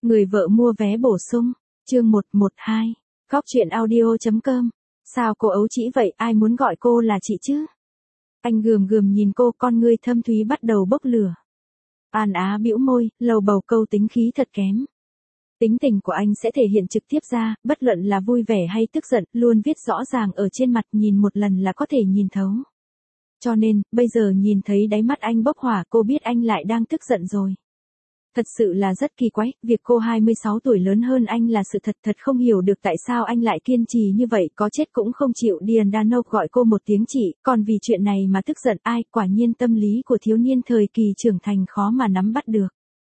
Người vợ mua vé bổ sung, chương 112, Góc truyện audio.com. Sao cô ấu trĩ vậy, ai muốn gọi cô là chị chứ? Anh gườm gườm nhìn cô, con ngươi thâm thúy bắt đầu bốc lửa. An Á bĩu môi, lầu bầu câu tính khí thật kém. Tính tình của anh sẽ thể hiện trực tiếp ra, bất luận là vui vẻ hay tức giận, luôn viết rõ ràng ở trên mặt, nhìn một lần là có thể nhìn thấu. Cho nên, bây giờ nhìn thấy đáy mắt anh bốc hỏa, cô biết anh lại đang tức giận rồi. Thật sự là rất kỳ quái, việc cô 26 tuổi lớn hơn anh là sự thật, thật không hiểu được tại sao anh lại kiên trì như vậy, có chết cũng không chịu. Điền Đan Nâu gọi cô một tiếng chị, còn vì chuyện này mà tức giận ai, quả nhiên tâm lý của thiếu niên thời kỳ trưởng thành khó mà nắm bắt được.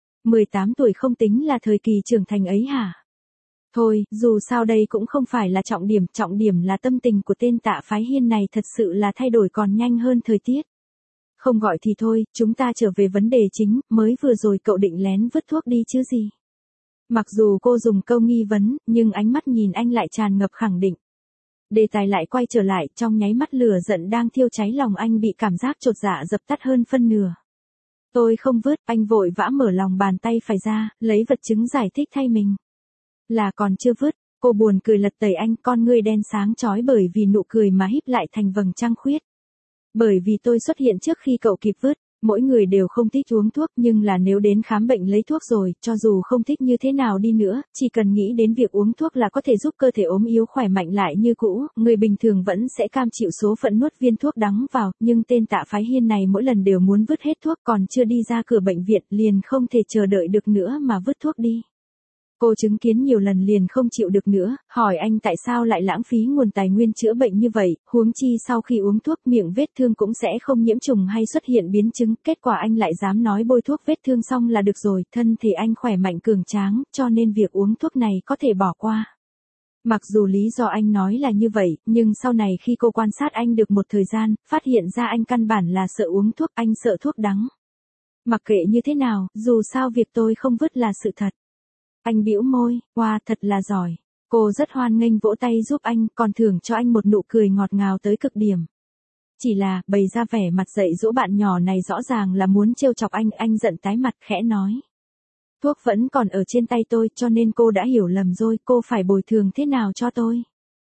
18 tuổi không tính là thời kỳ trưởng thành ấy hả? Thôi, dù sao đây cũng không phải là trọng điểm là tâm tình của tên Tạ Phái Hiên này thật sự là thay đổi còn nhanh hơn thời tiết. Không gọi thì thôi, chúng ta trở về vấn đề chính, mới vừa rồi cậu định lén vứt thuốc đi chứ gì. Mặc dù cô dùng câu nghi vấn, nhưng ánh mắt nhìn anh lại tràn ngập khẳng định. Đề tài lại quay trở lại, trong nháy mắt lửa giận đang thiêu cháy lòng anh bị cảm giác chột dạ dập tắt hơn phân nửa. Tôi không vứt, anh vội vã mở lòng bàn tay phải ra, lấy vật chứng giải thích thay mình. Là còn chưa vứt, cô buồn cười lật tẩy anh, con ngươi đen sáng chói bởi vì nụ cười mà híp lại thành vầng trăng khuyết. Bởi vì tôi xuất hiện trước khi cậu kịp vứt, mỗi người đều không thích uống thuốc nhưng là nếu đến khám bệnh lấy thuốc rồi, cho dù không thích như thế nào đi nữa, chỉ cần nghĩ đến việc uống thuốc là có thể giúp cơ thể ốm yếu khỏe mạnh lại như cũ, người bình thường vẫn sẽ cam chịu số phận nuốt viên thuốc đắng vào, nhưng tên Tạ Phái Hiên này mỗi lần đều muốn vứt hết thuốc còn chưa đi ra cửa bệnh viện liền không thể chờ đợi được nữa mà vứt thuốc đi. Cô chứng kiến nhiều lần liền không chịu được nữa, hỏi anh tại sao lại lãng phí nguồn tài nguyên chữa bệnh như vậy, huống chi sau khi uống thuốc miệng vết thương cũng sẽ không nhiễm trùng hay xuất hiện biến chứng, kết quả anh lại dám nói bôi thuốc vết thương xong là được rồi, thân thể anh khỏe mạnh cường tráng, cho nên việc uống thuốc này có thể bỏ qua. Mặc dù lý do anh nói là như vậy, nhưng sau này khi cô quan sát anh được một thời gian, phát hiện ra anh căn bản là sợ uống thuốc, anh sợ thuốc đắng. Mặc kệ như thế nào, dù sao việc tôi không vứt là sự thật. Anh bĩu môi, wow, thật là giỏi. Cô rất hoan nghênh vỗ tay giúp anh, còn thưởng cho anh một nụ cười ngọt ngào tới cực điểm. Chỉ là, bày ra vẻ mặt dạy dỗ bạn nhỏ này rõ ràng là muốn trêu chọc anh giận tái mặt khẽ nói. Thuốc vẫn còn ở trên tay tôi cho nên cô đã hiểu lầm rồi, cô phải bồi thường thế nào cho tôi?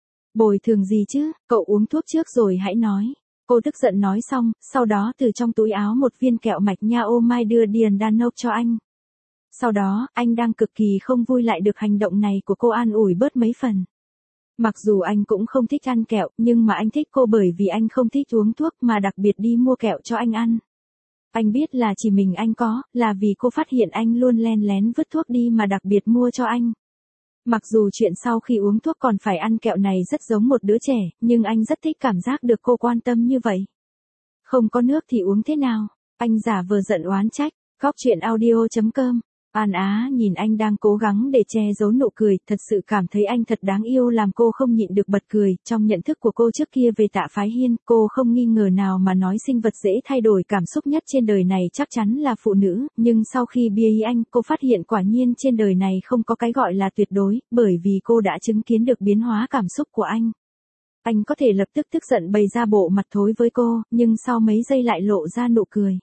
Bồi thường gì chứ, cậu uống thuốc trước rồi hãy nói. Cô tức giận nói xong, sau đó từ trong túi áo một viên kẹo mạch nha ô mai đưa Điền Đan Nâu cho anh. Sau đó, anh đang cực kỳ không vui lại được hành động này của cô an ủi bớt mấy phần. Mặc dù anh cũng không thích ăn kẹo, nhưng mà anh thích cô bởi vì anh không thích uống thuốc mà đặc biệt đi mua kẹo cho anh ăn. Anh biết là chỉ mình anh có, là vì cô phát hiện anh luôn len lén vứt thuốc đi mà đặc biệt mua cho anh. Mặc dù chuyện sau khi uống thuốc còn phải ăn kẹo này rất giống một đứa trẻ, nhưng anh rất thích cảm giác được cô quan tâm như vậy. Không có nước thì uống thế nào? Anh giả vờ giận oán trách, Góc truyện audio.com. An Á nhìn anh đang cố gắng để che giấu nụ cười, thật sự cảm thấy anh thật đáng yêu làm cô không nhịn được bật cười. Trong nhận thức của cô trước kia về Tạ Phái Hiên, cô không nghi ngờ nào mà nói sinh vật dễ thay đổi cảm xúc nhất trên đời này chắc chắn là phụ nữ, nhưng sau khi bia ý anh, cô phát hiện quả nhiên trên đời này không có cái gọi là tuyệt đối, bởi vì cô đã chứng kiến được biến hóa cảm xúc của anh. Anh có thể lập tức tức giận bày ra bộ mặt thối với cô, nhưng sau mấy giây lại lộ ra nụ cười.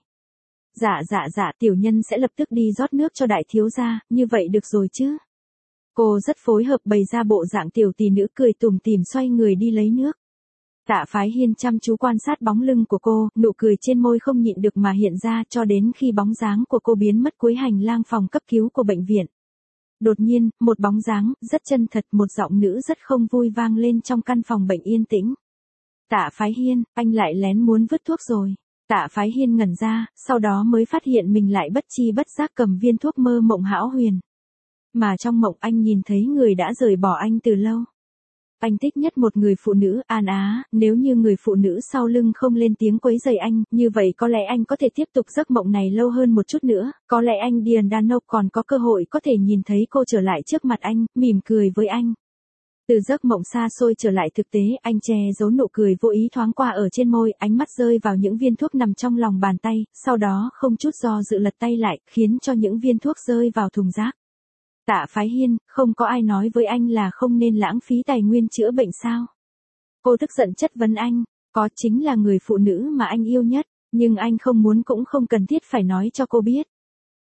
Dạ, tiểu nhân sẽ lập tức đi rót nước cho đại thiếu gia, như vậy được rồi chứ. Cô rất phối hợp bày ra bộ dạng tiểu tỷ nữ cười tủm tỉm xoay người đi lấy nước. Tạ Phái Hiên chăm chú quan sát bóng lưng của cô, nụ cười trên môi không nhịn được mà hiện ra cho đến khi bóng dáng của cô biến mất cuối hành lang phòng cấp cứu của bệnh viện. Đột nhiên, một bóng dáng, rất chân thật, một giọng nữ rất không vui vang lên trong căn phòng bệnh yên tĩnh. Tạ Phái Hiên, anh lại lén muốn vứt thuốc rồi. Tạ Phái Hiên ngẩn ra, sau đó mới phát hiện mình lại bất chi bất giác cầm viên thuốc mơ mộng hão huyền. Mà trong mộng anh nhìn thấy người đã rời bỏ anh từ lâu. Anh thích nhất một người phụ nữ, An Á, nếu như người phụ nữ sau lưng không lên tiếng quấy rầy anh, như vậy có lẽ anh có thể tiếp tục giấc mộng này lâu hơn một chút nữa, có lẽ anh Điền Đan Nâu còn có cơ hội có thể nhìn thấy cô trở lại trước mặt anh, mỉm cười với anh. Từ giấc mộng xa xôi trở lại thực tế, anh che giấu nụ cười vô ý thoáng qua ở trên môi, ánh mắt rơi vào những viên thuốc nằm trong lòng bàn tay, sau đó không chút do dự lật tay lại, khiến cho những viên thuốc rơi vào thùng rác. Tạ Phái Hiên, không có ai nói với anh là không nên lãng phí tài nguyên chữa bệnh sao? Cô tức giận chất vấn anh, có chính là người phụ nữ mà anh yêu nhất, nhưng anh không muốn cũng không cần thiết phải nói cho cô biết.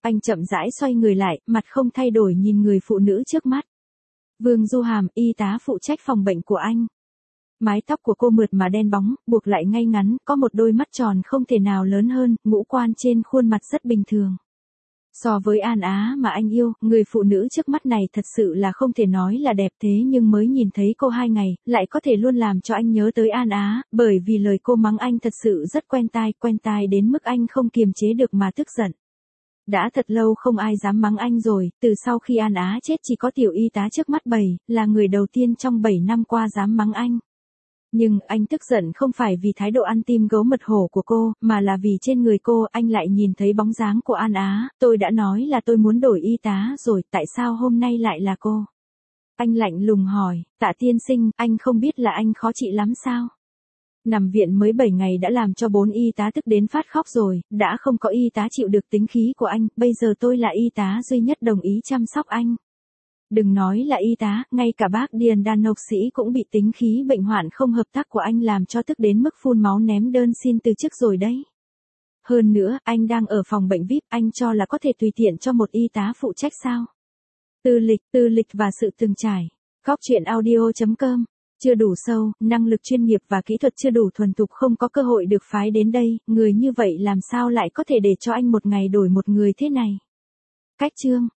Anh chậm rãi xoay người lại, mặt không thay đổi nhìn người phụ nữ trước mắt. Vương Du Hàm, y tá phụ trách phòng bệnh của anh. Mái tóc của cô mượt mà đen bóng, buộc lại ngay ngắn, có một đôi mắt tròn không thể nào lớn hơn, ngũ quan trên khuôn mặt rất bình thường. So với An Á mà anh yêu, người phụ nữ trước mắt này thật sự là không thể nói là đẹp, thế nhưng mới nhìn thấy cô 2 ngày, lại có thể luôn làm cho anh nhớ tới An Á, bởi vì lời cô mắng anh thật sự rất quen tai đến mức anh không kiềm chế được mà tức giận. Đã thật lâu không ai dám mắng anh rồi, từ sau khi An Á chết chỉ có tiểu y tá trước mắt là người đầu tiên trong 7 năm qua dám mắng anh. Nhưng anh tức giận không phải vì thái độ ăn tim gấu mật hổ của cô, mà là vì trên người cô anh lại nhìn thấy bóng dáng của An Á. Tôi đã nói là tôi muốn đổi y tá rồi, tại sao hôm nay lại là cô? Anh lạnh lùng hỏi, Tạ tiên sinh, anh không biết là anh khó trị lắm sao? Nằm viện mới 7 ngày đã làm cho 4 y tá tức đến phát khóc rồi, đã không có y tá chịu được tính khí của anh, bây giờ tôi là y tá duy nhất đồng ý chăm sóc anh. Đừng nói là y tá, ngay cả bác Điền Đan Nộc Sĩ cũng bị tính khí bệnh hoạn không hợp tác của anh làm cho tức đến mức phun máu ném đơn xin từ chức rồi đấy. Hơn nữa, anh đang ở phòng bệnh VIP, anh cho là có thể tùy tiện cho một y tá phụ trách sao? Tư lịch và sự từng trải. Góc truyện audio.com. Chưa đủ sâu, năng lực chuyên nghiệp và kỹ thuật chưa đủ thuần thục, không có cơ hội được phái đến đây, người như vậy làm sao lại có thể để cho anh một ngày đổi một người thế này? Cách chương